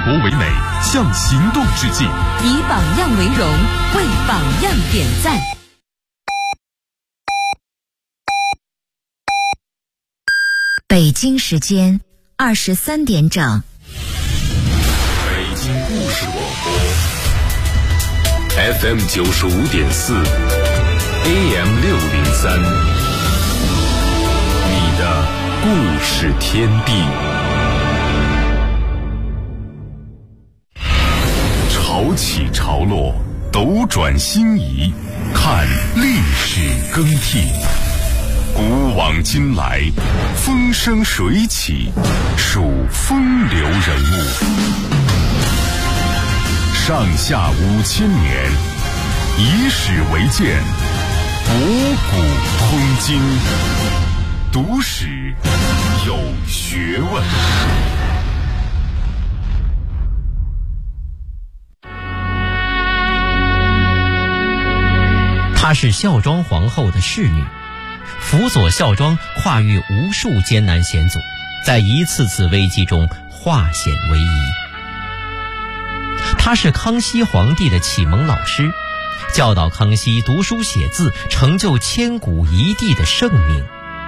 国为美，向行动致敬。 以榜样为荣，为榜样点赞。 北京时间23点整。 北京故事广播 FM 95.4 AM 603，你的故事天地。潮起潮落，斗转星移，看历史更替。古往今来，风生水起，数风流人物。上下5000年，以史为鉴，博古通今，读史有学问。 她是孝庄皇后的侍女，辅佐孝庄跨越无数艰难险阻，在一次次危机中化险为夷。她是康熙皇帝的启蒙老师，教导康熙读书写字，成就千古一帝的盛名。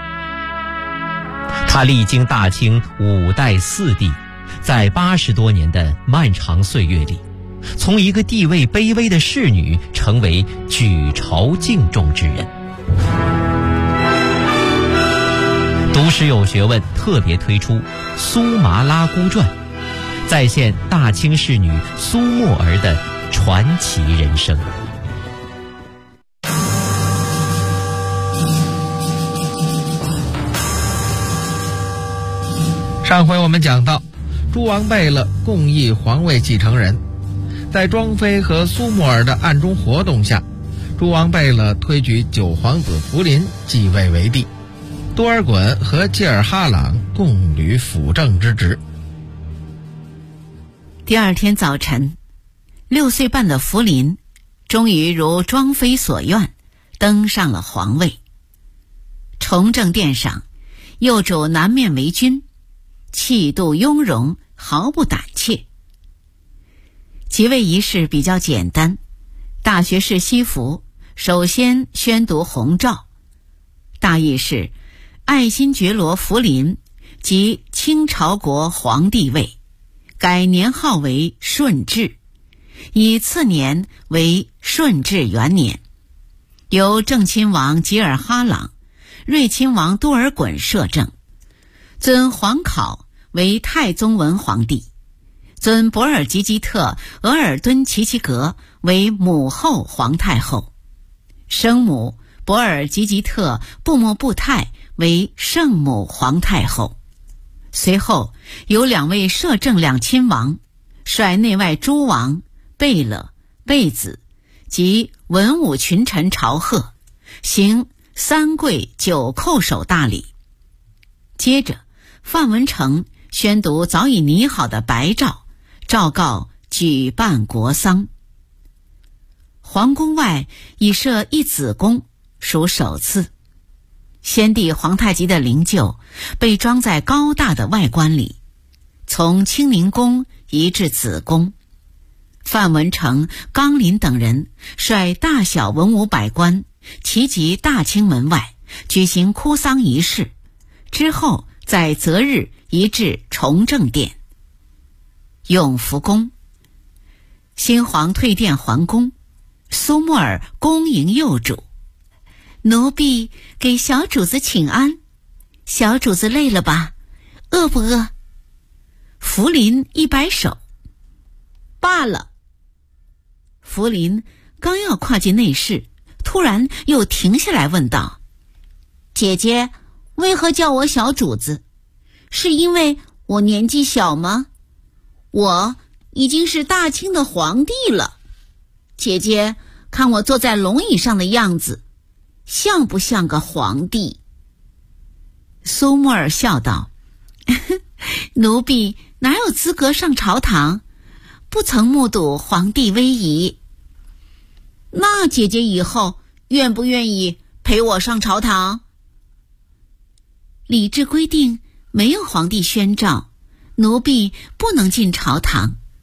她历经大清5代4帝，在80多年的漫长岁月里，从一个地位卑微的侍女成为举朝敬重之人。读史有学问特别推出《苏麻拉姑传》，再现大清侍女苏沫儿的传奇人生。 上回我们讲到，诸王贝勒共议皇位继承人，在庄妃和苏沫儿的暗中活动下，诸王贝勒推举9皇子福临继位为帝，多尔衮和济尔哈朗共履辅政之职。 第二天早晨，6岁半的福临终于如庄妃所愿登上了皇位。崇政殿上，幼主南面为君，气度雍容，毫不胆怯。即位仪式比较简单，大学士西服首先宣读弘诏，大意是爱新觉罗福临即清朝国皇帝位，改年号为顺治，以次年为顺治元年，由正亲王吉尔哈朗、睿亲王多尔衮摄政，尊皇考为太宗文皇帝，尊博尔济吉特额尔敦齐齐格为母后皇太后，生母博尔济吉特布莫布泰为圣母皇太后。随后有2位摄政两亲王，率内外诸王、贝勒、贝子及文武群臣朝贺，行3跪9叩首大礼。接着范文成宣读早已拟好的白诏，诏告举办国丧。皇宫外已设一子宫，属首次。先帝皇太极的灵柩被装在高大的外棺里，从清宁宫移至子宫。范文成、纲林等人率大小文武百官齐集大清门外，举行哭丧仪式，之后在择日移至崇政殿。永福宫，新皇退殿还宫，苏沫儿恭迎幼主，奴婢给小主子请安。小主子累了吧？饿不饿？福临一摆手，罢了。福临刚要跨进内室，突然又停下来问道：姐姐，为何叫我小主子？是因为我年纪小吗？我已经是大清的皇帝了。姐姐，看我坐在龙椅上的样子，像不像个皇帝？苏沫儿笑道：奴婢哪有资格上朝堂，不曾目睹皇帝威仪。那姐姐以后愿不愿意陪我上朝堂？礼制规定，没有皇帝宣诏，奴婢不能进朝堂，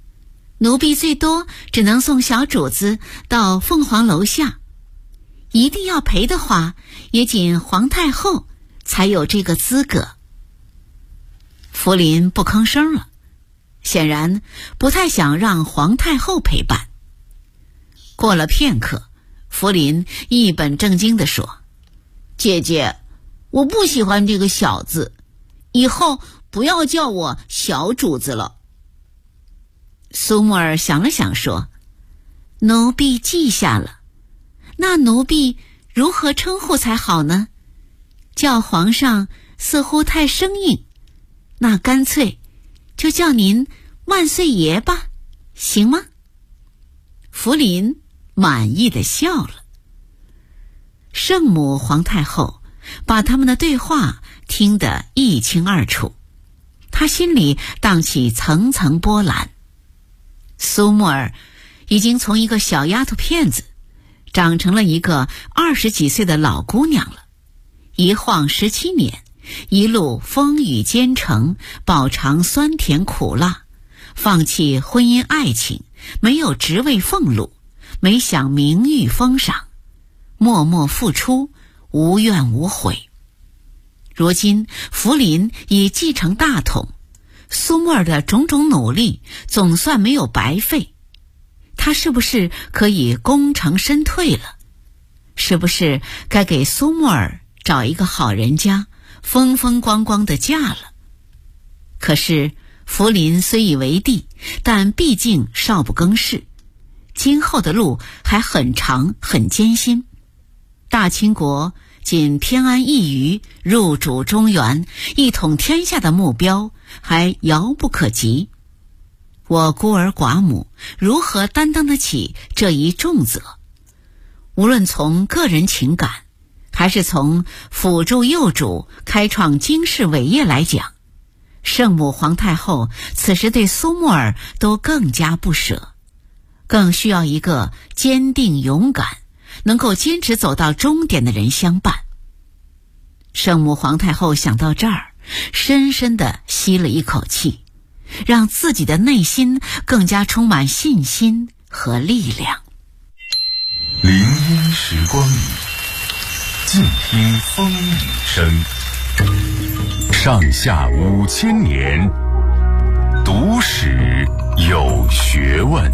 奴婢最多只能送小主子到凤凰楼下，一定要陪的话，也仅皇太后才有这个资格。福临不吭声了，显然不太想让皇太后陪伴。过了片刻，福临一本正经地说：姐姐，我不喜欢这个小字，以后不要叫我小主子了。苏木儿想了想说：奴婢记下了，那奴婢如何称呼才好呢？叫皇上似乎太生硬，那干脆就叫您万岁爷吧，行吗？福临满意地笑了。圣母皇太后把他们的对话听得一清二楚，她心里荡起层层波澜。苏木儿已经从一个小丫头片子长成了一个20几岁的老姑娘了，一晃17年，一路风雨兼程，饱尝酸甜苦辣，放弃婚姻爱情，没有职位俸禄，没享名誉封赏，默默付出，无怨无悔。如今福临已继承大统，苏木儿的种种努力总算没有白费，他是不是可以功成身退了？是不是该给苏木儿找一个好人家，风风光光的嫁了？可是福临虽已为帝，但毕竟少不更事，今后的路还很长很艰辛。大清国仅偏安一隅，入主中原，一统天下的目标还遥不可及。我孤儿寡母如何担当得起这一重责？无论从个人情感，还是从辅助幼主开创经世伟业来讲，圣母皇太后此时对苏木儿都更加不舍，更需要一个坚定勇敢，能够坚持走到终点的人相伴。圣母皇太后想到这儿，深深地吸了一口气，让自己的内心更加充满信心和力量。 林荫时光里，静听风雨声。上下5000年，读史有学问。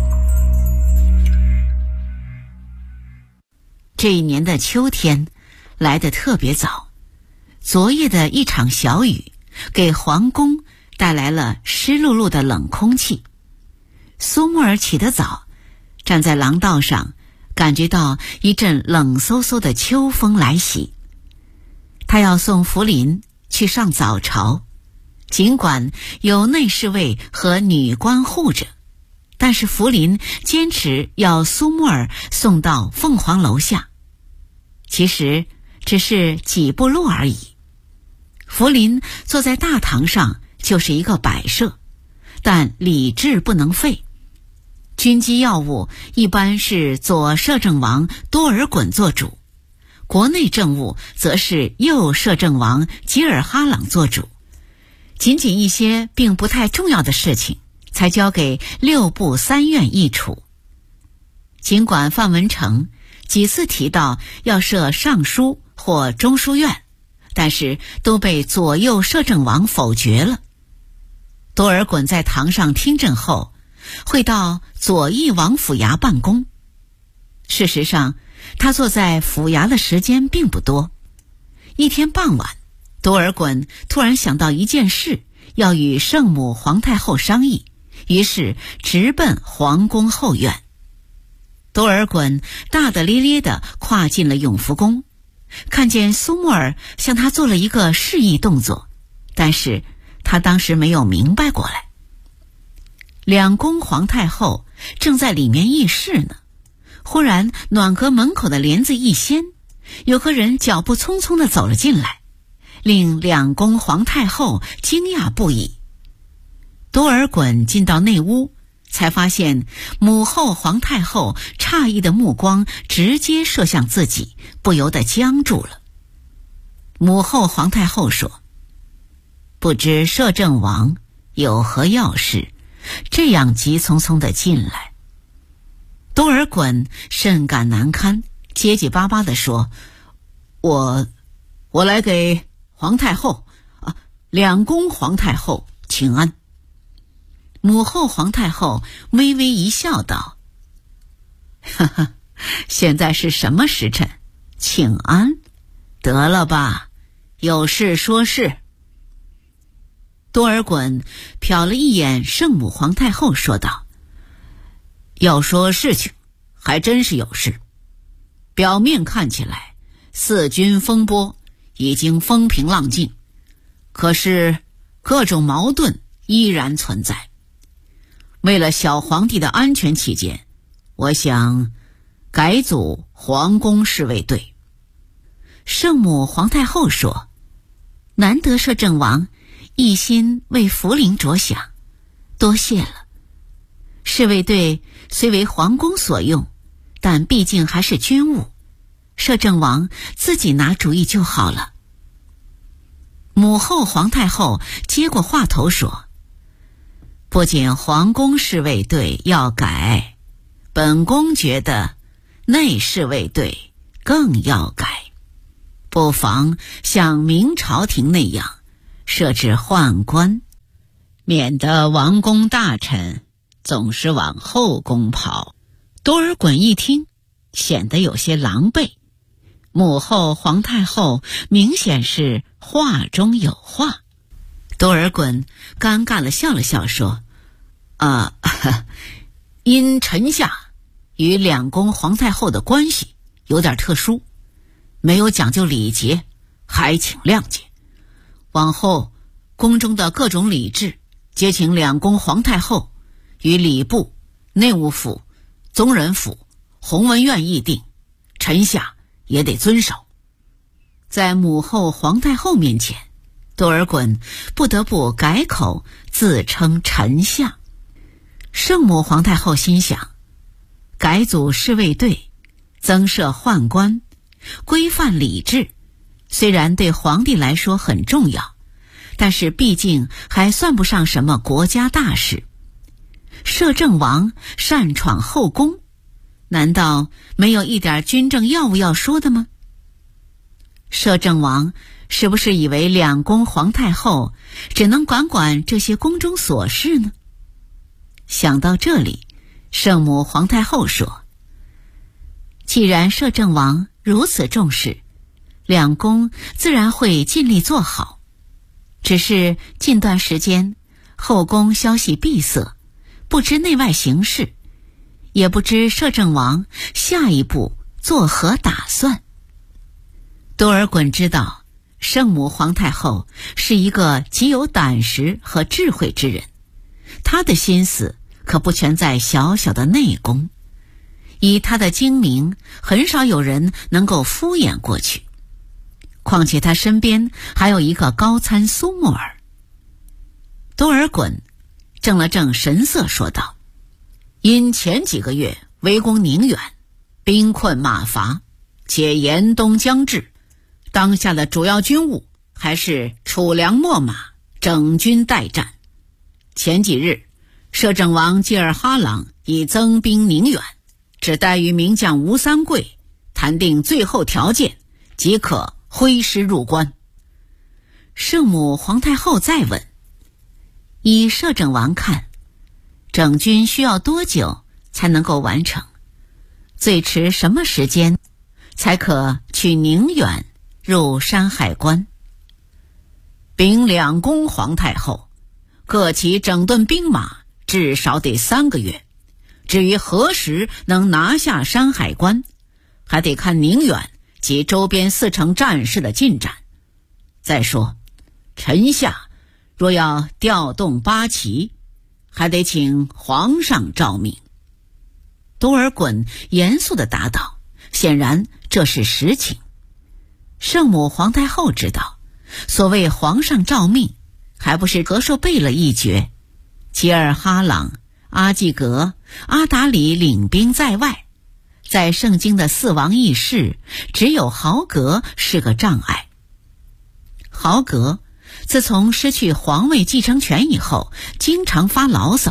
这一年的秋天来得特别早，昨夜的一场小雨给皇宫带来了湿漉漉的冷空气。苏木儿起得早，站在廊道上，感觉到一阵冷飕飕的秋风来袭。他要送福临去上早朝，尽管有内侍卫和女官护着，但是福临坚持要苏木儿送到凤凰楼下。其实只是几步路而已。福临坐在大堂上就是一个摆设，但礼制不能废。军机要务一般是左摄政王多尔衮做主，国内政务则是右摄政王吉尔哈朗做主，仅仅一些并不太重要的事情才交给6部3院议处。尽管范文成几次提到要设尚书或中书院，但是都被左右摄政王否决了。多尔衮在堂上听政后，会到左翼王府衙办公。事实上，他坐在府衙的时间并不多。一天傍晚，多尔衮突然想到一件事，要与圣母皇太后商议，于是直奔皇宫后院。多尔衮大大咧咧地跨进了永福宫，看见苏木儿向他做了一个示意动作，但是他当时没有明白过来。两宫皇太后正在里面议事呢，忽然暖阁门口的帘子一掀，有个人脚步匆匆地走了进来，令两宫皇太后惊讶不已。多尔衮进到内屋，才发现母后皇太后诧异的目光直接射向自己，不由得僵住了。母后皇太后说：不知摄政王有何要事， 这样急匆匆地进来。多尔衮甚感难堪，结结巴巴地说：“我来给皇太后两宫皇太后请安。”母后皇太后微微一笑道：“哈哈，现在是什么时辰？请安？得了吧，有事说事。”多尔衮瞟了一眼圣母皇太后，说道：“要说事情，还真是有事。表面看起来，四军风波已经风平浪静，可是各种矛盾依然存在。为了小皇帝的安全起见，我想改组皇宫侍卫队。”圣母皇太后说：“难得摄政王一心为福临着想，多谢了。侍卫队虽为皇宫所用，但毕竟还是军务，摄政王自己拿主意就好了。”母后皇太后接过话头说：“不仅皇宫侍卫队要改，本宫觉得内侍卫队更要改，不妨像明朝廷那样设置宦官，免得王公大臣总是往后宫跑。”多尔衮一听，显得有些狼狈。母后皇太后明显是话中有话。多尔衮尴尬地笑了笑说：“因臣下与两宫皇太后的关系有点特殊，没有讲究礼节，还请谅解。往后宫中的各种礼制，皆请两宫皇太后与礼部、内务府、宗人府、弘文院议定，臣下也得遵守。”在母后皇太后面前，多尔衮不得不改口自称臣下。圣母皇太后心想，改组侍卫队，增设宦官，规范礼制，虽然对皇帝来说很重要，但是毕竟还算不上什么国家大事。摄政王擅闯后宫，难道没有一点军政要务要说的吗？摄政王是不是以为两宫皇太后只能管管这些宫中琐事呢？想到这里，圣母皇太后说：“既然摄政王如此重视，两宫自然会尽力做好。只是近段时间后宫消息闭塞，不知内外形势，也不知摄政王下一步作何打算。”多尔衮知道圣母皇太后是一个极有胆识和智慧之人，她的心思可不全在小小的内宫，以她的精明，很少有人能够敷衍过去。况且她身边还有一个高参苏木尔。多尔衮正了正神色说道：“因前几个月围攻宁远，兵困马乏，且严冬将至，当下的主要军务还是储粮秣马，整军待战。前几日，摄政王济尔哈朗已增兵宁远，只待于名将吴三桂谈定最后条件，即可挥师入关。”圣母皇太后再问：“依摄政王看，整军需要多久才能够完成？最迟什么时间才可去宁远入山海关？”禀两宫皇太后，各其整顿兵马至少得3个月，至于何时能拿下山海关，还得看宁远及周边4城战事的进展。再说，臣下若要调动八旗，还得请皇上诏命。多尔衮严肃地答道，显然这是实情。圣母皇太后知道，所谓皇上诏命，还不是和硕贝勒一爵，吉尔哈朗、阿济格、阿达里领兵在外，在圣经的4王议事，只有豪格是个障碍。豪格自从失去皇位继承权以后，经常发牢骚，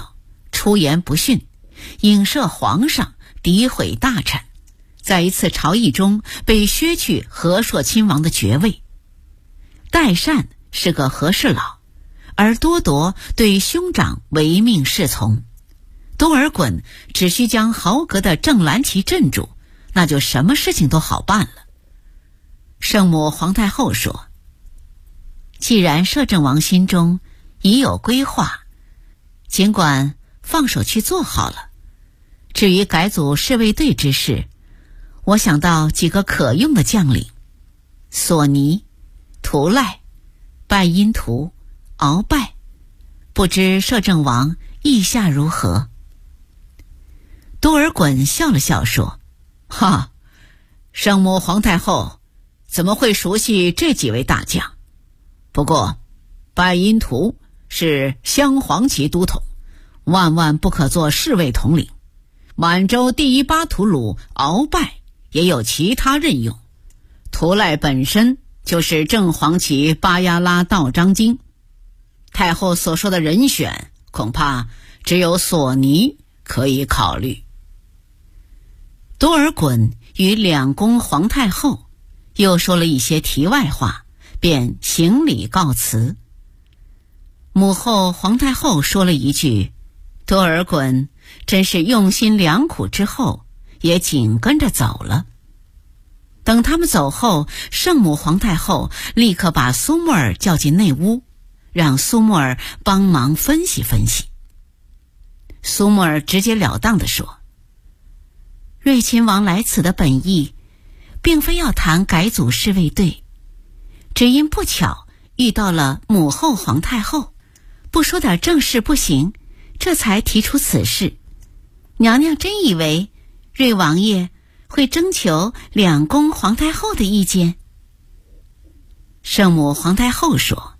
出言不逊，影射皇上，诋毁大臣，在一次朝议中被削去和硕亲王的爵位。代善是个和事佬，而多铎对兄长唯命是从。多尔衮只需将豪格的正蓝旗镇住，那就什么事情都好办了。圣母皇太后说，既然摄政王心中已有规划，尽管放手去做好了。至于改组侍卫队之事，我想到几个可用的将领：索尼、图赖、拜因图、鳌拜，不知摄政王意下如何？多尔衮笑了笑说，哈，圣母皇太后怎么会熟悉这几位大将？不过拜因图是镶黄旗都统，万万不可做侍卫统领。满洲第一巴图鲁鳌拜也有其他任用，图赖本身就是正黄旗巴亚拉道章京。太后所说的人选，恐怕只有索尼可以考虑。多尔衮与两宫皇太后又说了一些题外话，便行礼告辞。母后皇太后说了一句，多尔衮真是用心良苦，之后也紧跟着走了。等他们走后，圣母皇太后立刻把苏木尔叫进内屋，让苏木尔帮忙分析分析。苏木尔直截了当地说，睿亲王来此的本意并非要谈改组侍卫队，只因不巧遇到了母后皇太后，不说点正事不行，这才提出此事。娘娘真以为睿王爷会征求两宫皇太后的意见？圣母皇太后说，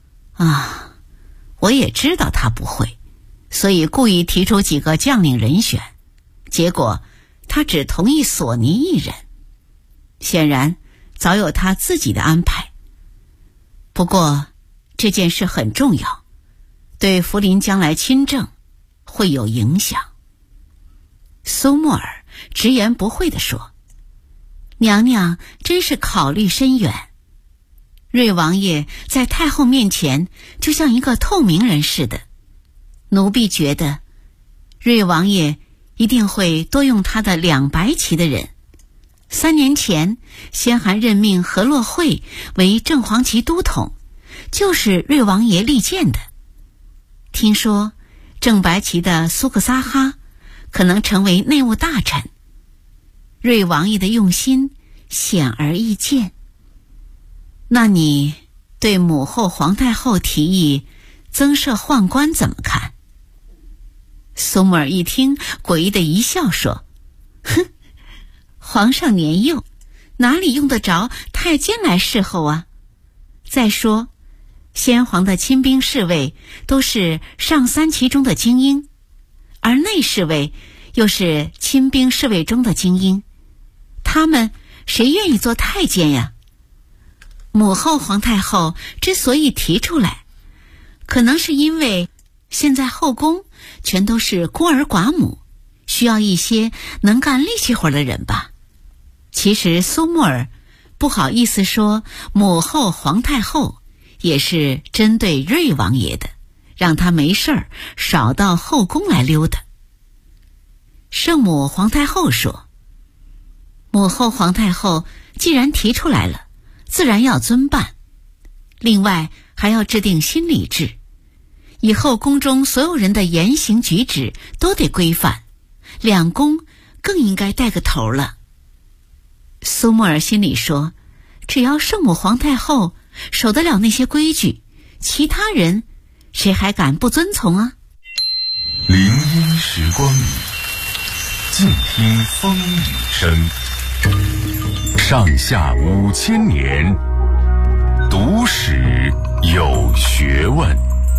我也知道他不会，所以故意提出几个将领人选，结果他只同意索尼一人，显然早有他自己的安排。不过这件事很重要，对福临将来亲政会有影响。苏木尔直言不讳地说，娘娘真是考虑深远。睿王爷在太后面前就像一个透明人似的，奴婢觉得睿王爷一定会多用他的两白旗的人。3年前先还任命何洛会为正黄旗都统，就是睿王爷力荐的。听说正白旗的苏克萨哈可能成为内务大臣，睿王爷的用心显而易见。那你对母后皇太后提议增设宦官怎么看？苏木尔一听，诡异的一笑说，哼，皇上年幼，哪里用得着太监来侍候啊？再说先皇的亲兵侍卫都是上3旗中的精英，而内侍卫又是亲兵侍卫中的精英，他们谁愿意做太监呀？母后皇太后之所以提出来，可能是因为现在后宫全都是孤儿寡母，需要一些能干力气活的人吧。其实苏木尔不好意思说母后皇太后也是针对睿王爷的，让他没事儿少到后宫来溜达。圣母皇太后说，母后皇太后既然提出来了，自然要遵办，另外还要制定新礼制，以后宫中所有人的言行举止都得规范，两宫更应该带个头了。苏木尔心里说，只要圣母皇太后守得了那些规矩，其他人谁还敢不遵从啊？ 林荫时光里，静听风雨声。上下5000年，读史有学问。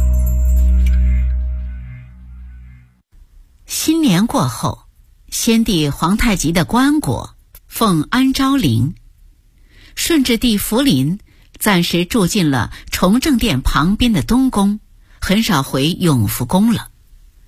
新年过后，先帝皇太极的棺椁奉安昭陵，顺治帝福临暂时住进了崇政殿旁边的东宫，很少回永福宫了。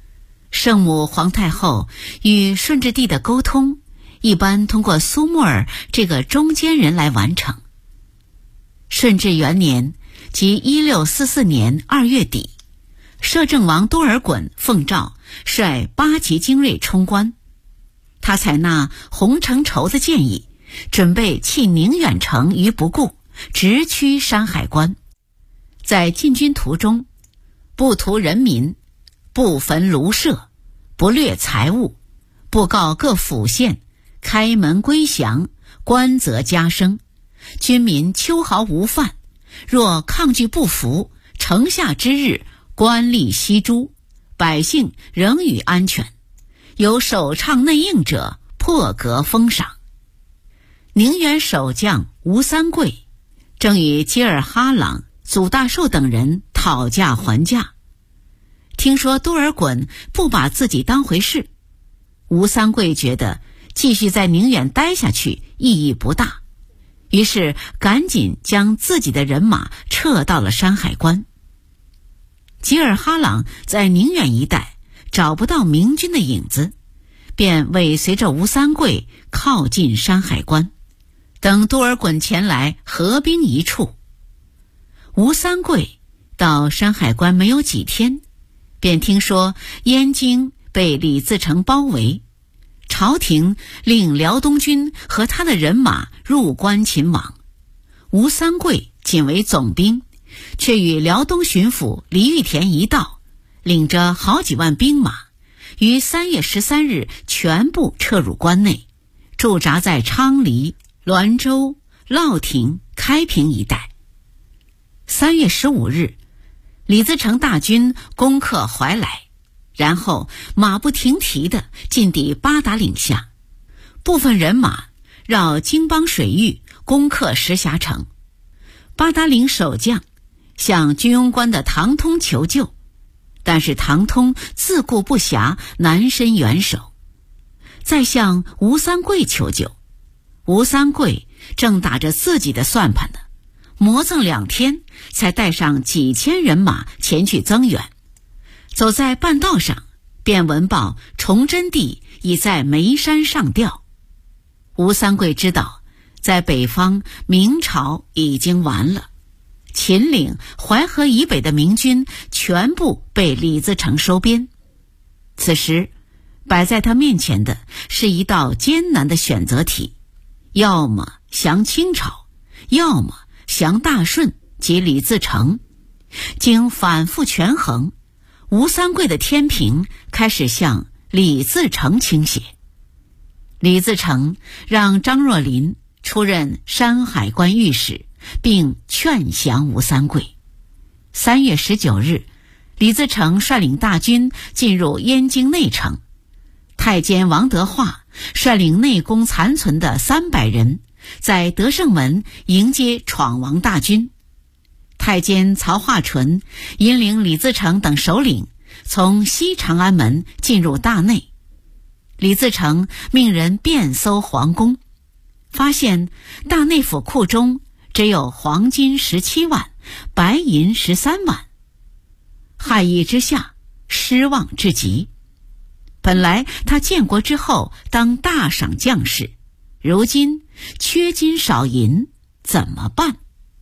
圣母皇太后与顺治帝的沟通一般通过苏木尔这个中间人来完成。顺治元年，即1644年2月底，摄政王多尔衮奉诏率8级精锐冲关。他采纳洪承畴的建议，准备弃宁远城于不顾，直趋山海关。在进军途中，不屠人民，不焚庐舍，不掠财物，布告各府县，开门归降，官则加升，军民秋毫无犯，若抗拒不服，城下之日，官吏悉诛，百姓仍予安全，有首倡内应者，破格封赏。宁远守将吴三桂正与吉尔哈朗、祖大寿等人讨价还价。听说多尔衮不把自己当回事，吴三桂觉得继续在宁远待下去意义不大，于是赶紧将自己的人马撤到了山海关。吉尔哈朗在宁远一带找不到明军的影子，便尾随着吴三桂靠近山海关，等多尔衮前来合兵一处。吴三桂到山海关没有几天，便听说燕京被李自成包围，朝廷令辽东军和他的人马入关擒王。吴三桂仅为总兵，却与辽东巡抚李玉田一道，领着好几万兵马，于3月13日全部撤入关内，驻扎在昌黎、滦州、乐亭、开平一带。3月15日，李自成大军攻克怀来，然后马不停蹄地进抵八达岭下，部分人马绕京邦水域攻克石峡城。八达岭守将向军庸关的唐通求救，但是唐通自顾不暇，难伸援手。再向吴三桂求救，吴三桂正打着自己的算盘呢，磨蹭2天才带上几千人马前去增援。走在半道上，便闻报崇祯帝已在眉山上吊。吴三桂知道在北方明朝已经完了，秦岭、淮河以北的明军全部被李自成收编。此时摆在他面前的是一道艰难的选择题，要么降清朝，要么降大顺及李自成。经反复权衡，吴三桂的天平开始向李自成倾斜。李自成让张若麟出任山海关御史，并劝降吴三桂。3月19日，李自成率领大军进入燕京内城，太监王德化率领内宫残存的300人在德胜门迎接闯王大军。太监曹化纯引领李自成等首领从西长安门进入大内。李自成命人遍搜皇宫，发现大内府库中只有黄金17万，白银13万。骇意之下，失望至极。本来他建国之后当大赏将士，如今缺金少银，怎么办？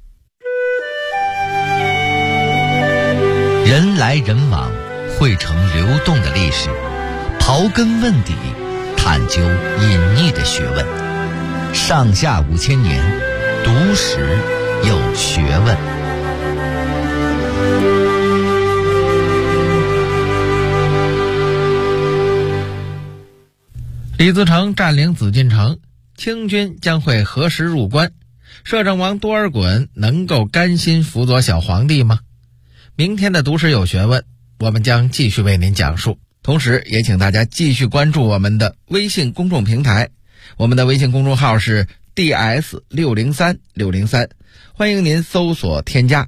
人来人往，汇成流动的历史，刨根问底，探究隐匿的学问。上下5000年，读史有学问。 李自成占领紫禁城，清军将会何时入关？摄政王多尔衮能够甘心辅佐小皇帝吗？明天的读史有学问，我们将继续为您讲述。同时也请大家继续关注我们的微信公众平台，我们的微信公众号是 DS603603，欢迎您搜索添加。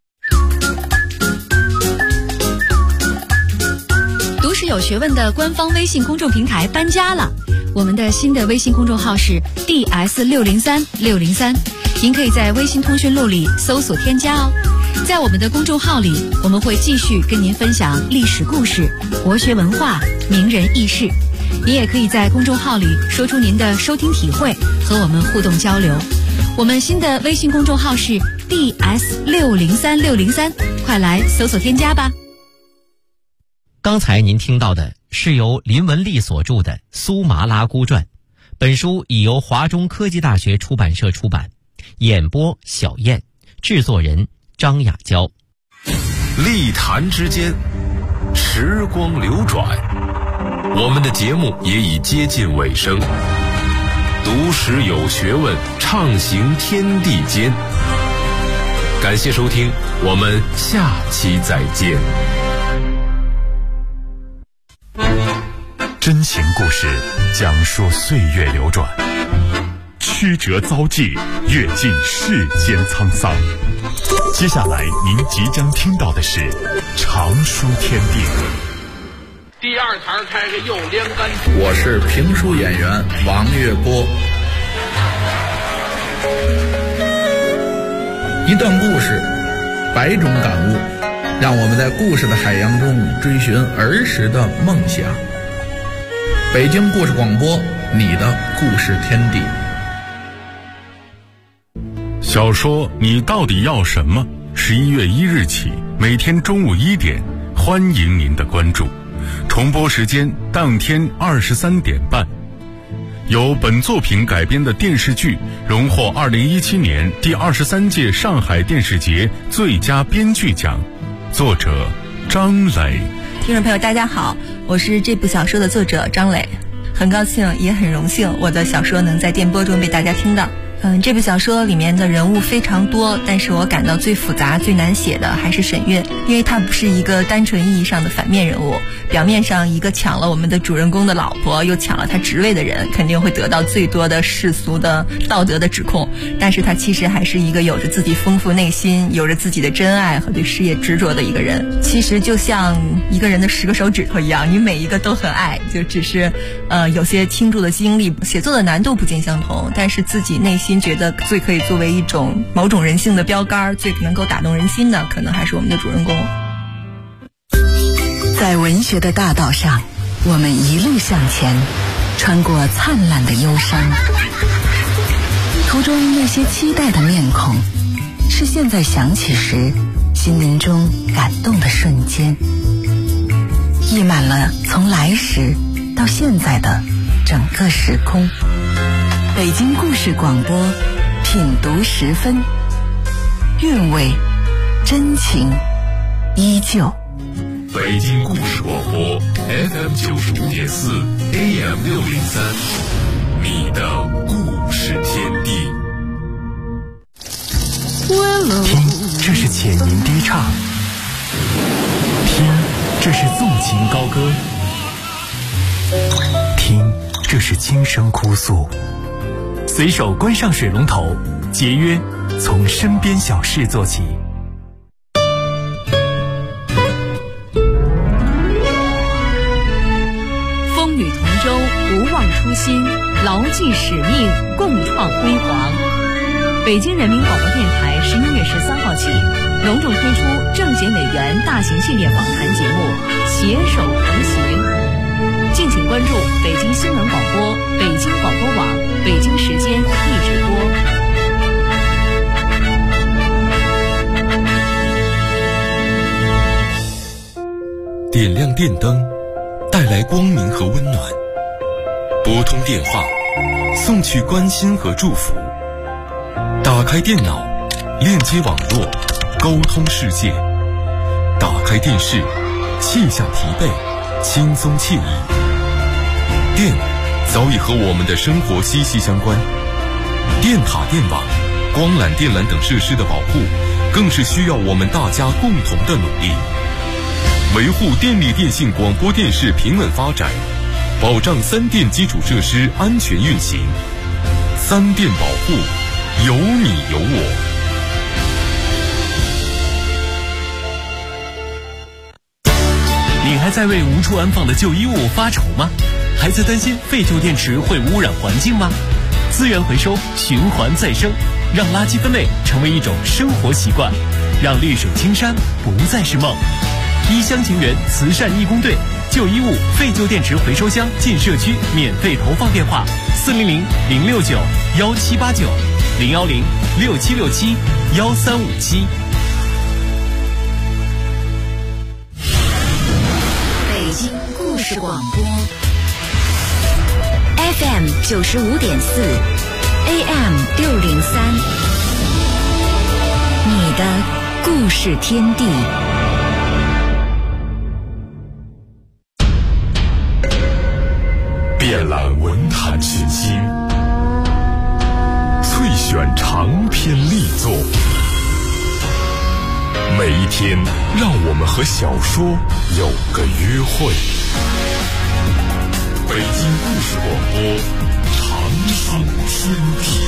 读史有学问的官方微信公众平台搬家了，我们的新的微信公众号是 DS603603，您可以在微信通讯录里搜索添加哦。 在我们的公众号里，我们会继续跟您分享历史故事、国学文化、名人轶事。您也可以在公众号里说出您的收听体会，和我们互动交流。我们新的微信公众号是 DS603603，快来搜索添加吧。 刚才您听到的是由林文丽所著的《苏麻拉姑传》，本书已由华中科技大学出版社出版，演播小燕，制作人张雅娇。 历坛之间，时光流转，我们的节目也已接近尾声。读史有学问，畅行天地间。感谢收听，我们下期再见。 真情故事讲述岁月流转，曲折遭际，阅尽世间沧桑。接下来您即将听到的是《常书天地》。 第二堂开个右连杆。 我是评书演员王月波。一段故事，百种感悟，让我们在故事的海洋中追寻儿时的梦想。北京故事广播，你的故事天地。 小说《你到底要什么》11月1日起，每天中午1点，欢迎您的关注。重播时间当天23点半。由本作品改编的电视剧荣获2017年第23届上海电视节最佳编剧奖，作者张磊。 听众朋友大家好，我是这部小说的作者张磊，很高兴也很荣幸我的小说能在电波中被大家听到。这部小说里面的人物非常多，但是我感到最复杂最难写的还是沈月，因为她不是一个单纯意义上的反面人物。表面上一个抢了我们的主人公的老婆又抢了他职位的人，肯定会得到最多的世俗的道德的指控，但是他其实还是一个有着自己丰富内心，有着自己的真爱和对事业执着的一个人。其实就像一个人的10个手指头一样，你每一个都很爱，就只是有些倾注的精力，写作的难度不尽相同，但是自己内心觉得最可以作为一种某种人性的标杆，最能够打动人心的，可能还是我们的主人公。 在文学的大道上，我们一路向前，穿过灿烂的忧伤，途中那些期待的面孔，是现在想起时心灵中感动的瞬间，溢满了从来时到现在的整个时空。北京故事广播，品读10分，韵味真情依旧。 北京故事广播 FM95.4 AM603， 你的故事天地。 听，这是浅吟低唱；听，这是纵情高歌；听，这是轻声哭诉。随手关上水龙头，节约，从身边小事做起。 风雨同舟，不忘初心，牢记使命，共创辉煌。北京人民广播电台11月13号起，隆重推出政协委员大型系列访谈节目《携手同行》，敬请关注北京新闻广播、北京广播网、北京时间一直播。 点亮电灯，带来光明和温暖；拨通电话，送去关心和祝福；打开电脑，链接网络，沟通世界；打开电视，卸下疲惫，轻松惬意。电早已和我们的生活息息相关，电塔、电网、光缆、电缆等设施的保护，更是需要我们大家共同的努力。维护电力电信广播电视平稳发展，保障3电基础设施安全运行。3电保护，有你有我。 你还在为无处安放的旧衣物发愁吗？还在担心废旧电池会污染环境吗？资源回收，循环再生，让垃圾分类成为一种生活习惯， 让绿水青山不再是梦。一厢情愿慈善义工队，旧衣物、废旧电池回收箱进社区免费投放电话：400-069-1789，010-6767-1357。 北京故事广播 FM 95.4 AM 603，你的故事天地。 遍览文坛新星，萃选长篇力作，每一天让我们和小说有个约会。北京故事广播，长寿天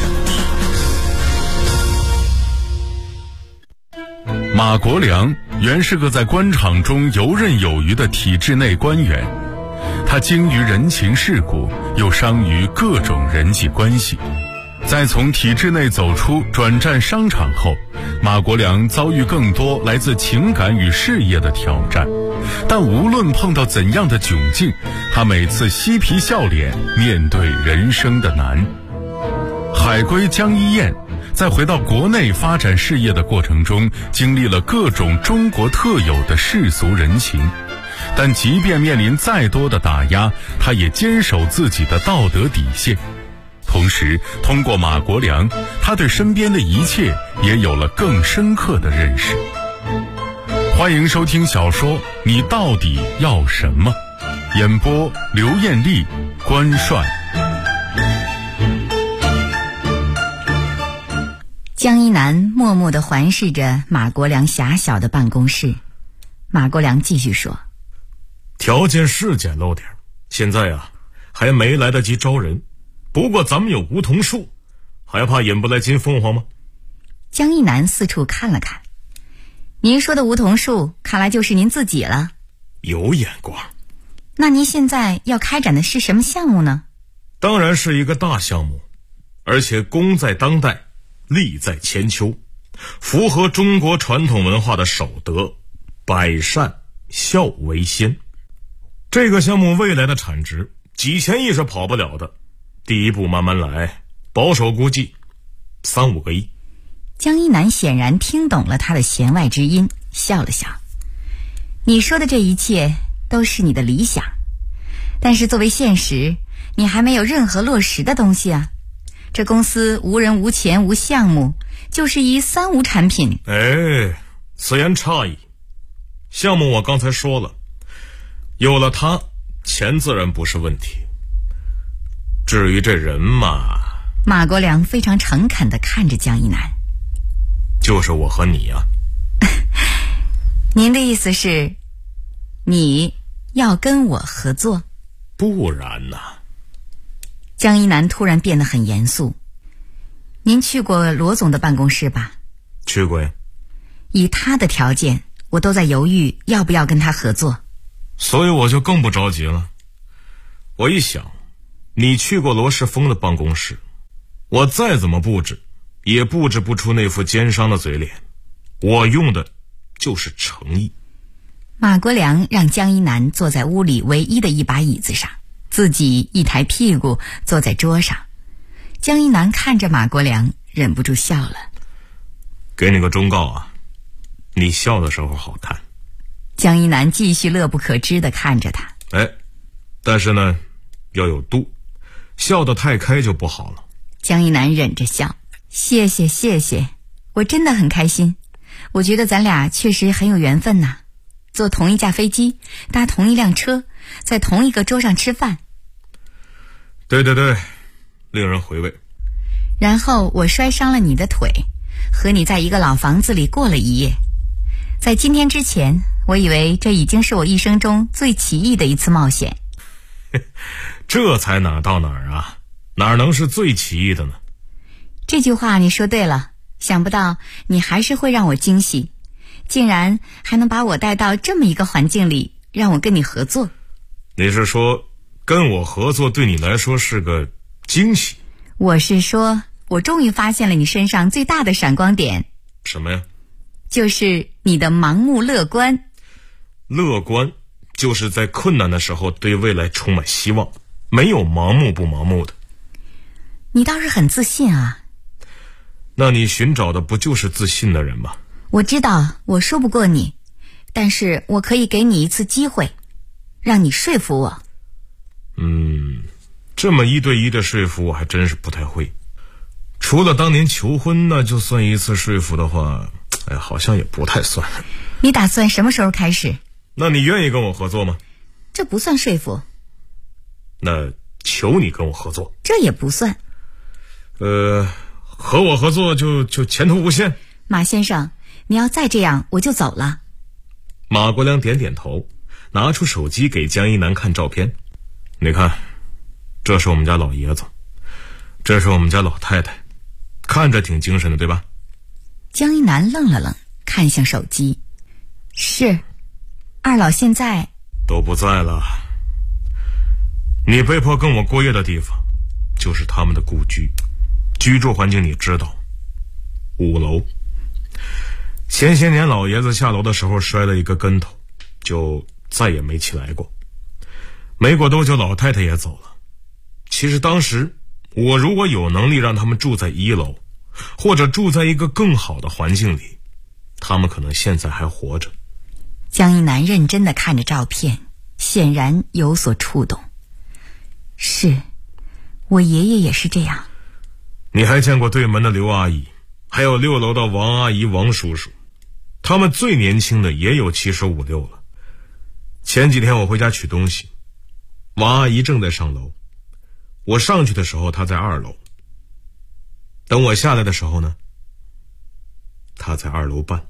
地。 马国良原是个在官场中游刃有余的体制内官员，他精于人情世故，又商于各种人际关系。在从体制内走出，转战商场后，马国良遭遇更多来自情感与事业的挑战。但无论碰到怎样的窘境，他每次嬉皮笑脸面对人生的难。海归江一燕在回到国内发展事业的过程中，经历了各种中国特有的世俗人情，但即便面临再多的打压，他也坚守自己的道德底线。同时，通过马国良，他对身边的一切也有了更深刻的认识。欢迎收听小说《你到底要什么》，演播刘艳丽、关帅。 江一南默默地环视着马国良狭小的办公室。马国良继续说： 条件是简陋点，现在啊还没来得及招人，不过咱们有梧桐树，还怕引不来金凤凰吗？ 江一南四处看了看，您说的梧桐树看来就是您自己了。 有眼光。 那您现在要开展的是什么项目呢？ 当然是一个大项目，而且功在当代，利在千秋，符合中国传统文化的守德，百善孝为先。这个项目未来的产值几千亿是跑不了的，第一步慢慢来，保守估计3-5个亿。 江一南显然听懂了他的弦外之音，笑了笑。你说的这一切都是你的理想，但是作为现实，你还没有任何落实的东西啊。这公司无人无钱无项目，就是一3无产品。 此言差矣。项目我刚才说了，有了它，钱自然不是问题。至于这人嘛， 马国良非常诚恳地看着江一南。 就是我和你啊。 您的意思是你要跟我合作？ 不然呢？ 江一南突然变得很严肃。您去过罗总的办公室吧？ 去过呀。 以他的条件，我都在犹豫要不要跟他合作。 所以我就更不着急了。我一想，你去过罗世峰的办公室，我再怎么布置也布置不出那副奸商的嘴脸，我用的就是诚意。 马国良让江一南坐在屋里唯一的一把椅子上，自己一抬屁股坐在桌上。江一南看着马国良，忍不住笑了。 给你个忠告啊，你笑的时候好看。 江一南继续乐不可支地看着他。 但是呢，要有度，笑得太开就不好了。 江一南忍着笑，谢谢，我真的很开心。我觉得咱俩确实很有缘分呐，坐同一架飞机，搭同一辆车，在同一个桌上吃饭。 对，令人回味。 然后我摔伤了你的腿，和你在一个老房子里过了一夜。在今天之前，我以为这已经是我一生中最奇异的一次冒险。 这才哪到哪儿啊，哪能是最奇异的呢？ 这句话你说对了，想不到你还是会让我惊喜，竟然还能把我带到这么一个环境里，让我跟你合作。 你是说跟我合作对你来说是个惊喜？ 我是说，我终于发现了你身上最大的闪光点。 什么呀？ 就是你的盲目乐观。 乐观就是在困难的时候对未来充满希望，没有盲目不盲目的。 你倒是很自信啊。 那你寻找的不就是自信的人吗？ 我知道我说不过你，但是我可以给你一次机会，让你说服我。 这么1对1的说服我还真是不太会。除了当年求婚，那就算一次说服的话，好像也不太算。 你打算什么时候开始？ 那你愿意跟我合作吗？ 这不算说服。 那求你跟我合作。 这也不算。 和我合作就前途无限。 马先生，你要再这样我就走了。 马国良点点头，拿出手机给江一南看照片。你看，这是我们家老爷子，这是我们家老太太，看着挺精神的，对吧？ 江一南愣了愣，看向手机。是，二老现在都不在了。你被迫跟我过夜的地方就是他们的故居，居住环境你知道，5楼。前些年老爷子下楼的时候摔了一个跟头，就再也没起来过。没过多久老太太也走了。其实当时我如果有能力让他们住在1楼，或者住在一个更好的环境里，他们可能现在还活着。 江一南认真地看着照片，显然有所触动。是，我爷爷也是这样。 你还见过对门的刘阿姨，还有6楼的王阿姨、王叔叔，他们最年轻的也有75、6了。前几天我回家取东西，王阿姨正在上楼，我上去的时候她在2楼，等我下来的时候呢，她在2楼半。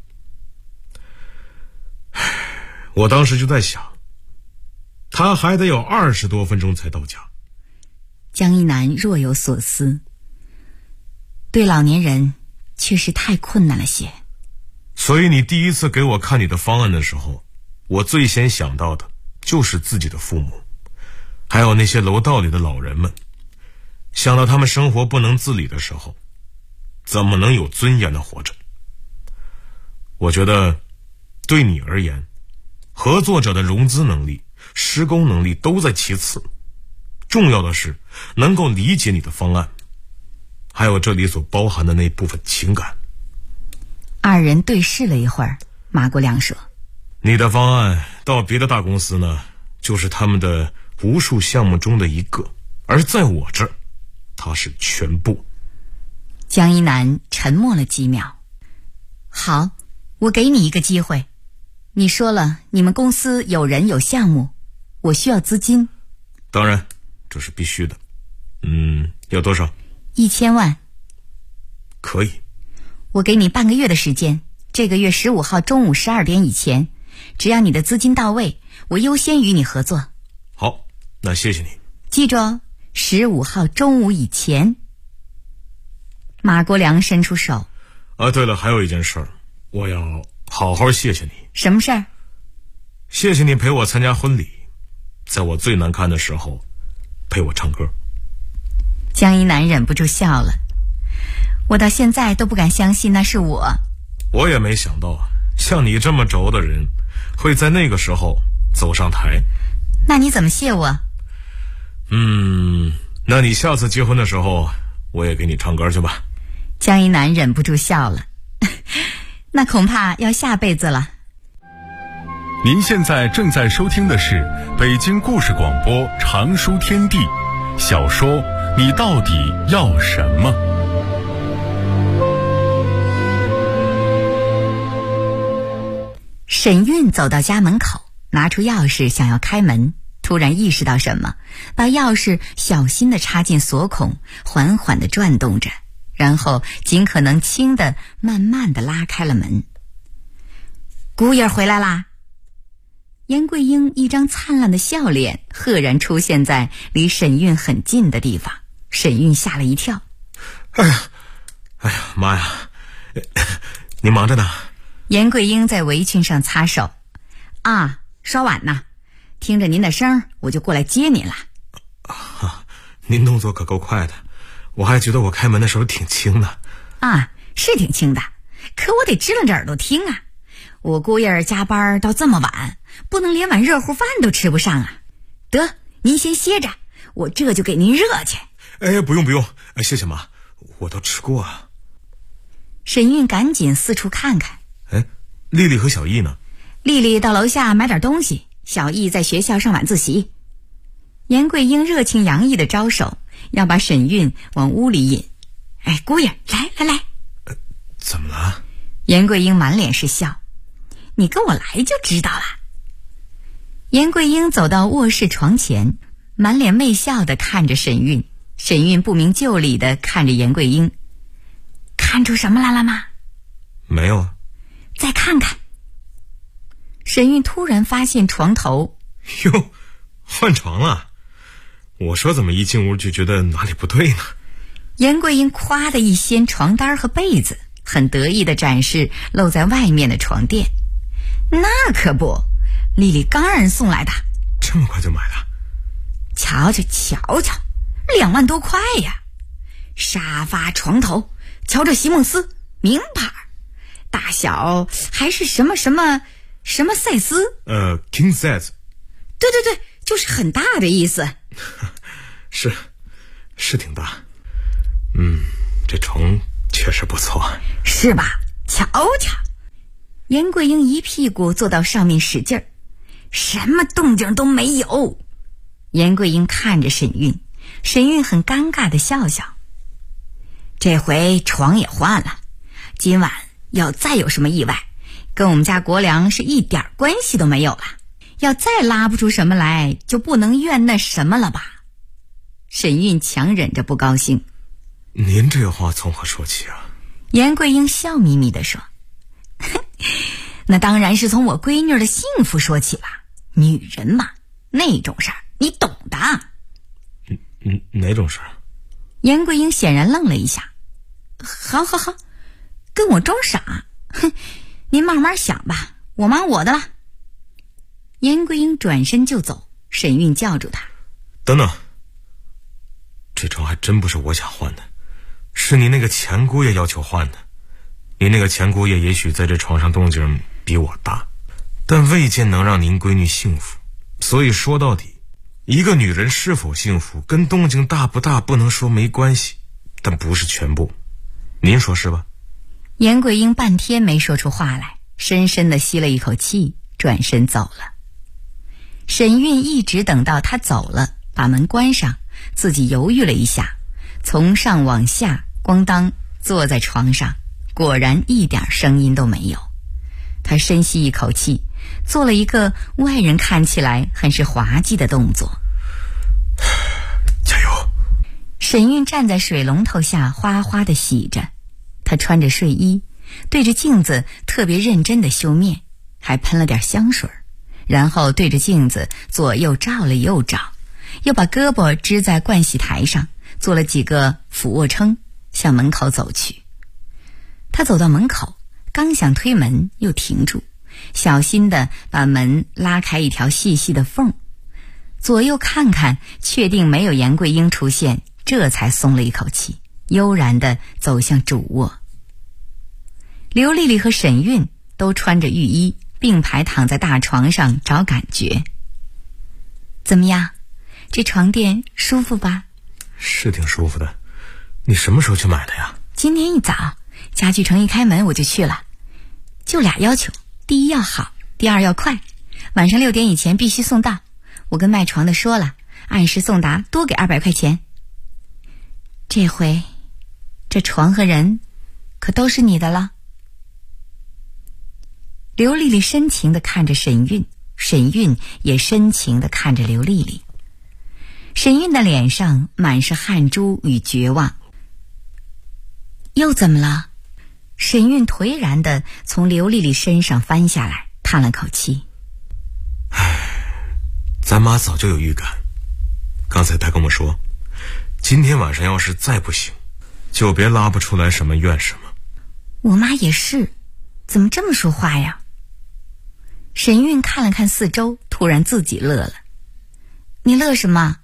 我当时就在想，她还得有20多分钟才到家。 江一南若有所思，对老年人确实太困难了些。 所以你第一次给我看你的方案的时候，我最先想到的就是自己的父母，还有那些楼道里的老人们。想到他们生活不能自理的时候，怎么能有尊严的活着？我觉得对你而言，合作者的融资能力、施工能力都在其次，重要的是能够理解你的方案，还有这里所包含的那部分情感。 二人对视了一会儿，马国良说： 你的方案到别的大公司呢，就是他们的无数项目中的一个，而在我这儿，它是全部。 江一南沉默了几秒。好，我给你一个机会。你说了你们公司有人有项目，我需要资金。 当然，这是必须的。要多少 ？1000万。 可以。 我给你半个月的时间，这个月15号中午12点以前，只要你的资金到位，我优先与你合作。 好，那谢谢你。 记住哦，15号中午以前。马国良伸出手。 对了，还有一件事儿，我要好好谢谢你。 什么事儿？ 谢谢你陪我参加婚礼，在我最难堪的时候陪我唱歌。 江一南忍不住笑了。我到现在都不敢相信那是我。 我也没想到像你这么轴的人会在那个时候走上台。 那你怎么谢我？ 那你下次结婚的时候我也给你唱歌去吧。 江一南忍不住笑了。那恐怕要下辈子了。 您现在正在收听的是北京故事广播长书天地小说你到底要什么？ 沈韵走到家门口，拿出钥匙想要开门，突然意识到什么，把钥匙小心地插进锁孔，缓缓地转动着，然后尽可能轻地慢慢地拉开了门。姑爷回来啦！严桂英一张灿烂的笑脸赫然出现在离沈韵很近的地方。沈韵吓了一跳。 哎呀，妈呀，你忙着呢？ 严桂英在围裙上擦手。刷碗呢，听着您的声我就过来接您了。 您动作可够快的，我还觉得我开门的时候挺轻的。 是挺轻的， 可我得支棱着耳朵听啊。我姑爷加班到这么晚，不能连碗热乎饭都吃不上啊。得，您先歇着，我这就给您热去。 不用，谢谢妈，我都吃过啊。 沈韵赶紧四处看看。 丽丽和小艺呢？ 丽丽到楼下买点东西，小艺在学校上晚自习。严桂英热情洋溢地招手，要把沈韵往屋里引。姑爷，来。 怎么了？ 严桂英满脸是笑。你跟我来就知道了。严桂英走到卧室床前，满脸媚笑地看着沈韵。沈韵不明就里地看着严桂英。看出什么来了吗？ 没有啊。 再看看。沈韵突然发现床头， 哟，换床了。我说怎么一进屋就觉得哪里不对呢？ 严桂英夸的一掀床单和被子，很得意地展示露在外面的床垫。那可不，丽丽刚让人送来的。 这么快就买了？ 瞧，2万多块呀！沙发、床头，瞧这席梦思，名牌，大小还是什么 size？ king size。 对，就是很大的意思。 是挺大。这床确实不错。 是吧？瞧。严桂英一屁股坐到上面使劲儿，什么动静都没有。严桂英看着沈韵，沈韵很尴尬的笑笑。这回床也换了，今晚要再有什么意外，跟我们家国良是一点关系都没有了。要再拉不出什么来，就不能怨那什么了吧？沈韵强忍着不高兴。 您这话从何说起啊？ 严桂英笑眯眯地说。那当然是从我闺女的幸福说起了。女人嘛，那种事儿你懂的。 哪种事儿？ 严桂英显然愣了一下。好，跟我装傻。您慢慢想吧，我忙我的了。严桂英转身就走，沈韵叫住她。 等等，这床还真不是我想换的，是你那个前姑爷要求换的。你那个前姑爷也许在这床上动静比我大，但未见能让您闺女幸福。所以说到底，一个女人是否幸福跟动静大不大不能说没关系，但不是全部。您说是吧？ 严桂英半天没说出话来，深深地吸了一口气，转身走了。沈韵一直等到她走了，把门关上，自己犹豫了一下，从上往下咣当坐在床上，果然一点声音都没有。她深吸一口气，做了一个外人看起来很是滑稽的动作。 加油！ 沈韵站在水龙头下哗哗地洗着，她穿着睡衣，对着镜子特别认真地修面，还喷了点香水，然后对着镜子左右照了又照，又把胳膊支在盥洗台上，做了几个俯卧撑，向门口走去。她走到门口，刚想推门又停住，小心地把门拉开一条细细的缝，左右看看，确定没有严桂英出现，这才松了一口气，悠然地走向主卧。刘丽丽和沈韵都穿着浴衣，并排躺在大床上找感觉。怎么样，这床垫舒服吧？ 是挺舒服的。你什么时候去买的呀？ 今天一早，家具城一开门我就去了。就俩要求，第一要好，第二要快，晚上6点以前必须送到。我跟卖床的说了，按时送达，多给200块钱。这回这床和人可都是你的了。刘丽丽深情地看着沈韵，沈韵也深情地看着刘丽丽。沈韵的脸上满是汗珠与绝望。又怎么了？沈韵颓然地从刘丽丽身上翻下来，叹了口气。 咱妈早就有预感，刚才她跟我说，今天晚上要是再不行，就别拉不出来什么怨什么。 我妈也是，怎么这么说话呀？沈韵看了看四周，突然自己乐了。你乐什么？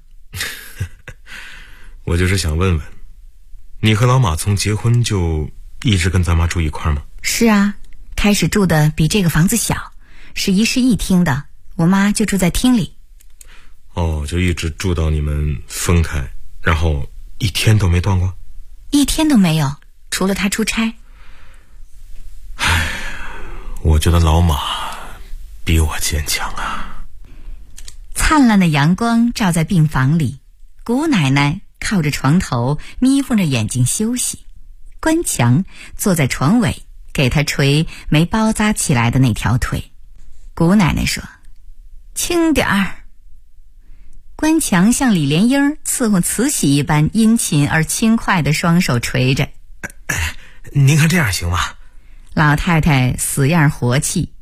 我就是想问问，你和老马从结婚就一直跟咱妈住一块吗？ 是啊，开始住的比这个房子小，是一室一厅的，我妈就住在厅里。 哦，就一直住到你们分开，然后一天都没断过？ 一天都没有，除了她出差。 唉，我觉得老马比我坚强啊。 灿烂的阳光照在病房里，姑奶奶靠着床头眯缝着眼睛休息，关强坐在床尾给她捶没包扎起来的那条腿。姑奶奶说：“轻点儿。”关强像李莲英伺候慈禧一般殷勤而轻快的双手捶着。 您看这样行吗？ 老太太死样活气。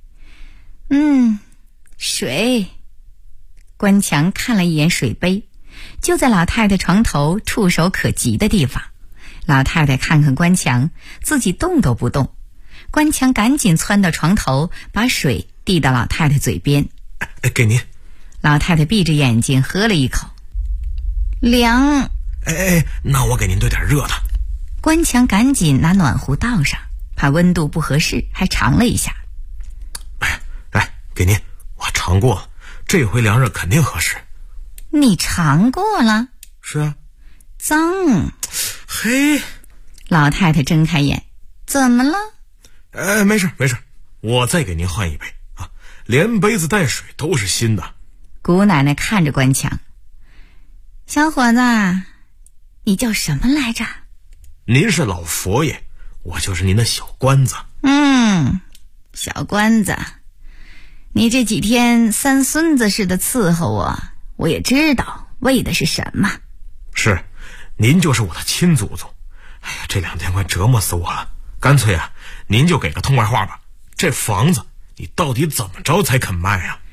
水。关强看了一眼水杯，就在老太太床头触手可及的地方。老太太看看关强，自己动都不动。关强赶紧窜到床头，把水递到老太太嘴边。 给您。 老太太闭着眼睛喝了一口，凉。 那我给您兑点热的。 关强赶紧拿暖壶倒上，怕温度不合适，还尝了一下。 来，给您，我尝过了，这回凉热肯定合适。 你尝过了？ 是啊。 脏。 嘿。 老太太睁开眼，怎么了？ 没事，我再给您换一杯啊，连杯子带水都是新的。 姑奶奶看着关强，小伙子，你叫什么来着？ 您是老佛爷，我就是您的小关子。 小关子，你这几天三孙子似的伺候我也知道为的是什么。 是，您就是我的亲祖宗。哎呀，这2天快折磨死我了，干脆啊，您就给个痛快话吧，这房子你到底怎么着才肯卖啊？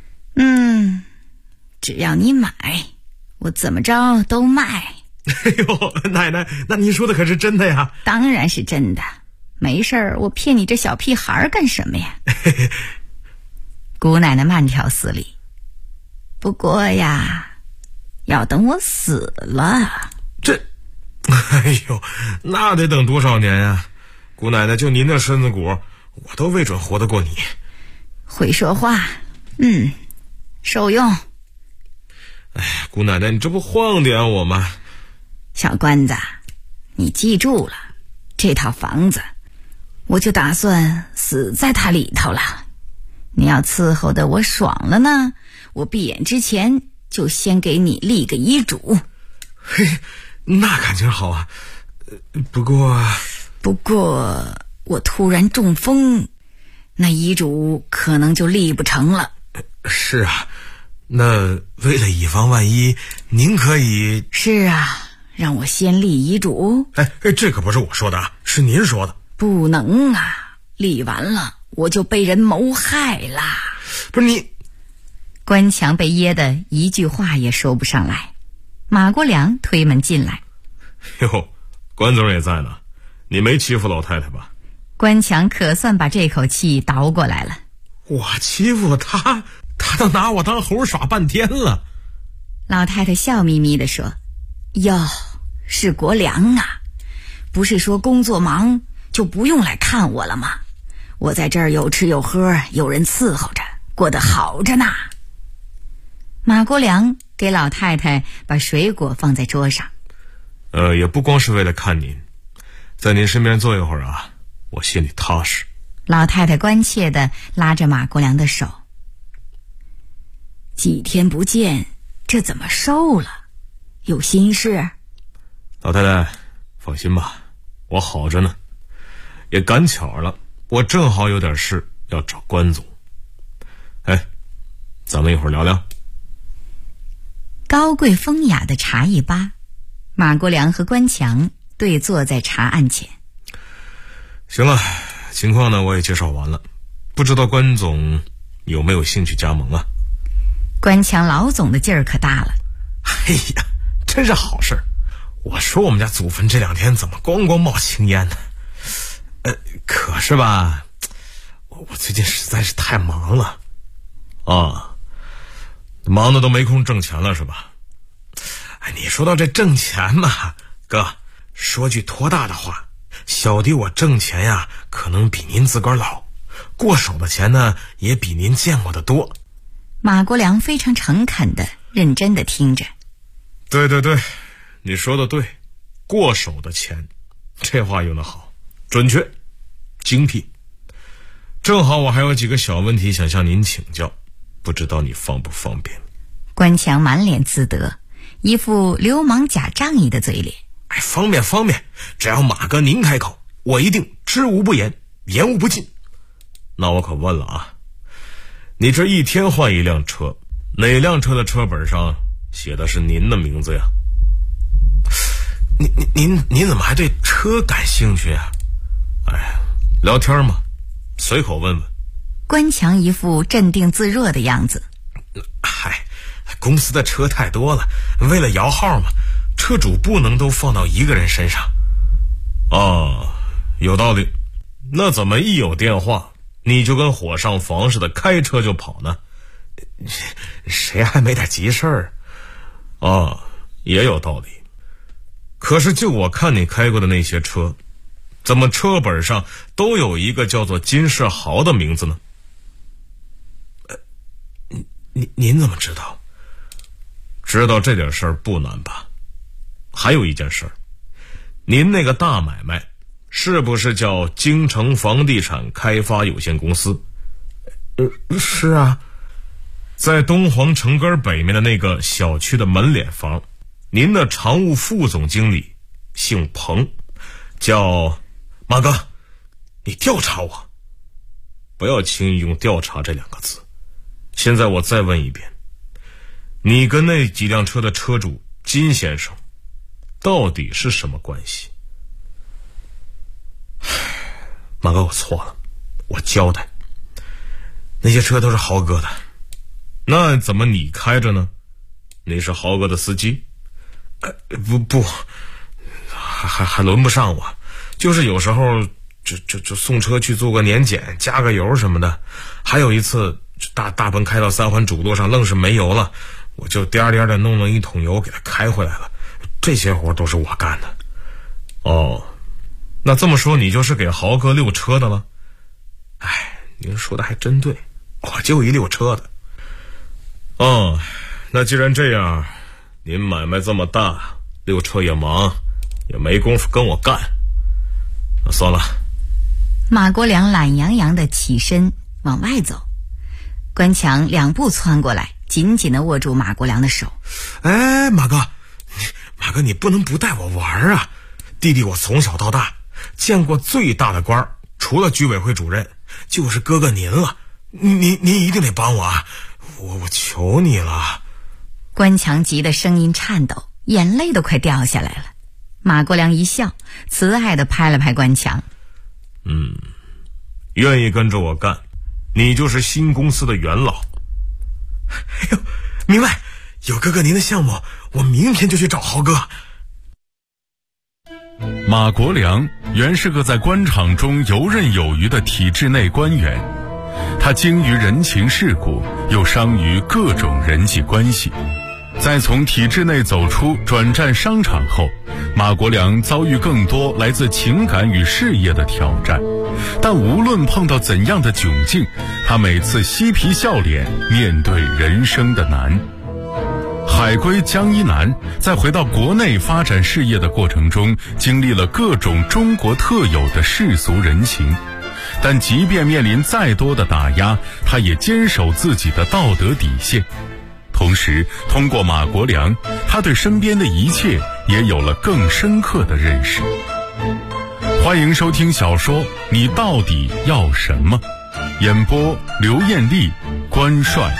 只要你买，我怎么着都卖。 哎呦，奶奶，那您说的可是真的呀？ 当然是真的，没事儿，我骗你这小屁孩干什么呀？姑奶奶慢条斯理。不过呀，要等我死了。 哎呦，那得等多少年呀？姑奶奶，就您那身子骨，我都未准活得过你。 会说话，受用。 哎，姑奶奶，你这不晃点我吗？ 小关子，你记住了，这套房子我就打算死在它里头了。你要伺候的我爽了呢，我闭眼之前就先给你立个遗嘱。 嘿，那感情好啊。不过我突然中风，那遗嘱可能就立不成了。 是啊，那为了以防万一，您可以…… 是啊，让我先立遗嘱。 这可不是我说的啊，是您说的。 不能啊，立完了我就被人谋害啦。 不是你…… 关强被噎得一句话也说不上来。马国良推门进来。 哟，关总也在呢，你没欺负老太太吧？ 关强可算把这口气倒过来了。 我欺负他都拿我当猴耍半天了。 老太太笑眯眯地说：哟，是国良啊，不是说工作忙就不用来看我了吗？我在这儿有吃有喝，有人伺候着，过得好着呢。马国良给老太太把水果放在桌上。 也不光是为了看您，在您身边坐一会儿啊，我心里踏实。 老太太关切地拉着马国良的手。几天不见，这怎么瘦了？有心事？ 老太太放心吧，我好着呢。也赶巧了，我正好有点事要找关总。咱们一会儿聊聊。 高贵风雅的茶艺吧，马国良和关强对坐在茶案前。 行了，情况呢我也介绍完了，不知道关总有没有兴趣加盟啊？ 关强老总的劲儿可大了。 哎呀，真是好事。我说我们家祖坟这2天怎么光冒青烟呢？可是吧，我最近实在是太忙了啊，忙的都没空挣钱了是吧？你说到这挣钱嘛，哥，说句托大的话， 小弟我挣钱呀，可能比您自个儿老，过手的钱呢，也比您见过的多。 马国良非常诚恳的、认真的听着。 对，你说的对，过手的钱，这话用得好，准确，精辟。正好我还有几个小问题想向您请教，不知道你方不方便？ 关强满脸自得，一副流氓假仗义的嘴脸。 方便，只要马哥您开口，我一定知无不言，言无不尽。那我可问了啊，你这一天换一辆车，哪辆车的车本上写的是您的名字呀？您怎么还对车感兴趣啊？聊天嘛，随口问问。 关强一副镇定自若的样子。 公司的车太多了，为了摇号嘛，车主不能都放到一个人身上。有道理。那怎么一有电话你就跟火上房似的开车就跑呢？谁还没点急事儿？也有道理。可是就我看你开过的那些车，怎么车本上都有一个叫做金世豪的名字呢？您怎么知道？知道这点事儿不难吧？还有一件事儿，您那个大买卖是不是叫京城房地产开发有限公司？是啊。在东皇城根北面的那个小区的门脸房，您的常务副总经理姓彭，叫马哥，你调查我，不要轻易用调查这2个字。现在我再问一遍，你跟那几辆车的车主金先生到底是什么关系？马哥，我错了，我交代，那些车都是豪哥的。那怎么你开着呢？你是豪哥的司机？不，还轮不上我，就是有时候就送车去做个年检，加个油什么的。还有一次大奔开到3环主路上，愣是没油了，我就颠颠的弄了1桶油给他开回来了。这些活都是我干的。那这么说你就是给豪哥溜车的了？您说的还真对，我就一溜车的。那既然这样，您买卖这么大，溜车也忙，也没工夫跟我干，那算了。 马国良懒洋洋的起身往外走，关强2步窜过来，紧紧地握住马国良的手。 马哥，你不能不带我玩啊！弟弟我从小到大见过最大的官，除了居委会主任，就是哥哥您了。您一定得帮我啊！我求你了。 关强急得声音颤抖，眼泪都快掉下来了。马国良一笑，慈爱地拍了拍关强。 愿意跟着我干，你就是新公司的元老。明白，有哥哥您的项目，我明天就去找豪哥。 马国良原是个在官场中游刃有余的体制内官员，他精于人情世故，又商于各种人际关系。在从体制内走出转战商场后，马国良遭遇更多来自情感与事业的挑战，但无论碰到怎样的窘境，他每次嬉皮笑脸面对人生的难。海归江一南在回到国内发展事业的过程中，经历了各种中国特有的世俗人情，但即便面临再多的打压，他也坚守自己的道德底线。同时通过马国良，他对身边的一切也有了更深刻的认识。欢迎收听小说《你到底要什么》，演播刘艳丽、关帅。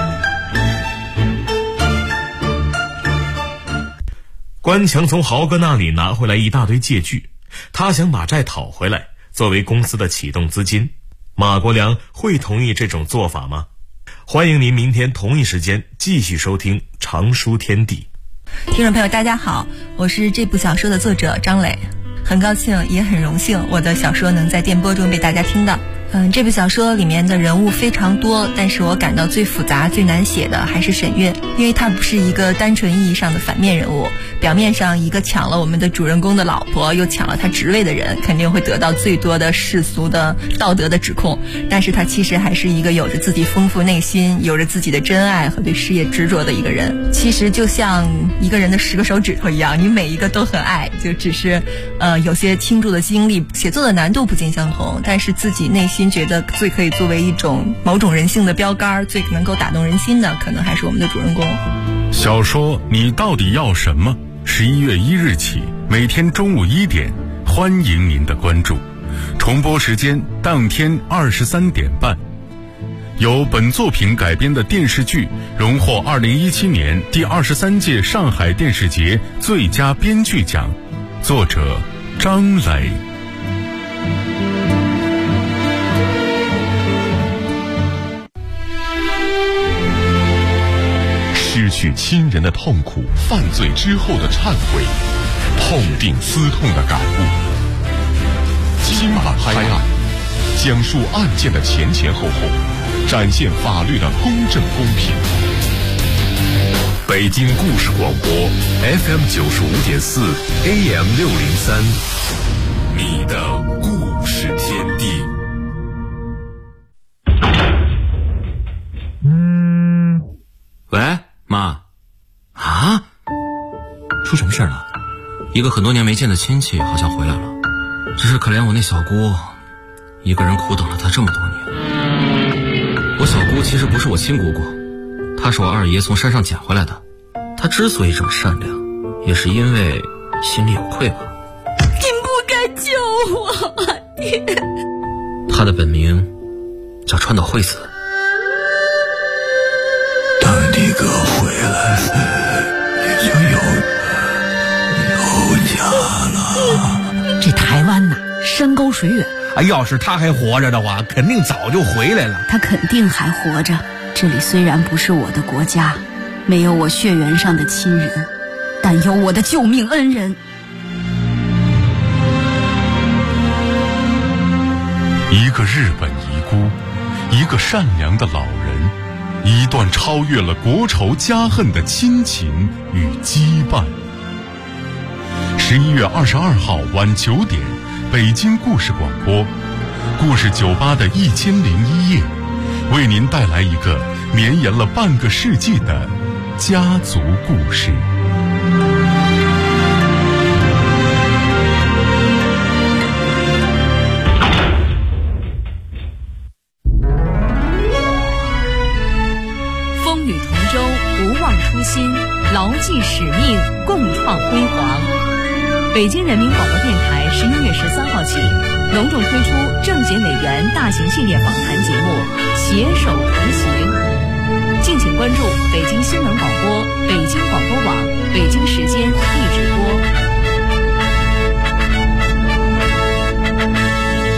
关强从豪哥那里拿回来一大堆借据，他想把债讨回来，作为公司的启动资金。马国良会同意这种做法吗？欢迎您明天同一时间继续收听《常书天地》。 听众朋友大家好，我是这部小说的作者张磊，很高兴也很荣幸我的小说能在电波中被大家听到。 这部小说里面的人物非常多，但是我感到最复杂最难写的还是沈月，因为她不是一个单纯意义上的反面人物。表面上一个抢了我们的主人公的老婆又抢了他职位的人，肯定会得到最多的世俗的道德的指控，但是他其实还是一个有着自己丰富内心，有着自己的真爱和对事业执着的一个人。其实就像一个人的10个手指头一样，你每一个都很爱，就只是有些倾注的精力，写作的难度不尽相同，但是自己内心觉得最可以作为一种某种人性的标杆，最能够打动人心的，可能还是我们的主人公。 小说你到底要什么？11月1日起，每天中午1点，欢迎您的关注。重播时间当天23点半。由本作品改编的电视剧荣获2017年第23届上海电视节最佳编剧奖，作者张磊。 失去亲人的痛苦，犯罪之后的忏悔，痛定思痛的感悟。今晚拍案，讲述案件的前前后后，展现法律的公正公平。北京故事广播 FM 95.4 AM 603，你的故事天地。 喂，妈。啊？出什么事了？一个很多年没见的亲戚好像回来了，只是可怜我那小姑，一个人苦等了她这么多年。我小姑其实不是我亲姑姑，她是我二爷从山上捡回来的。她之所以这么善良，也是因为心里有愧吧。 你不该救我，爹。 她的本名叫川岛惠子。 等你哥回来，你就有家了。 这台湾呐，山高水远。 要是他还活着的话，肯定早就回来了。 他肯定还活着。这里虽然不是我的国家，没有我血缘上的亲人，但有我的救命恩人。 一个日本遗孤，一个善良的老人，一段超越了国仇家恨的亲情与羁绊。11月22号晚9点，北京故事广播，故事酒吧的1001夜，为您带来一个绵延了半个世纪的家族故事。 风雨同舟，不忘初心，牢记使命，共创辉煌。北京人民广播电台11月13号起，隆重推出政协委员大型系列访谈节目《携手同行》，敬请关注北京新闻广播、北京广播网、北京时间地址。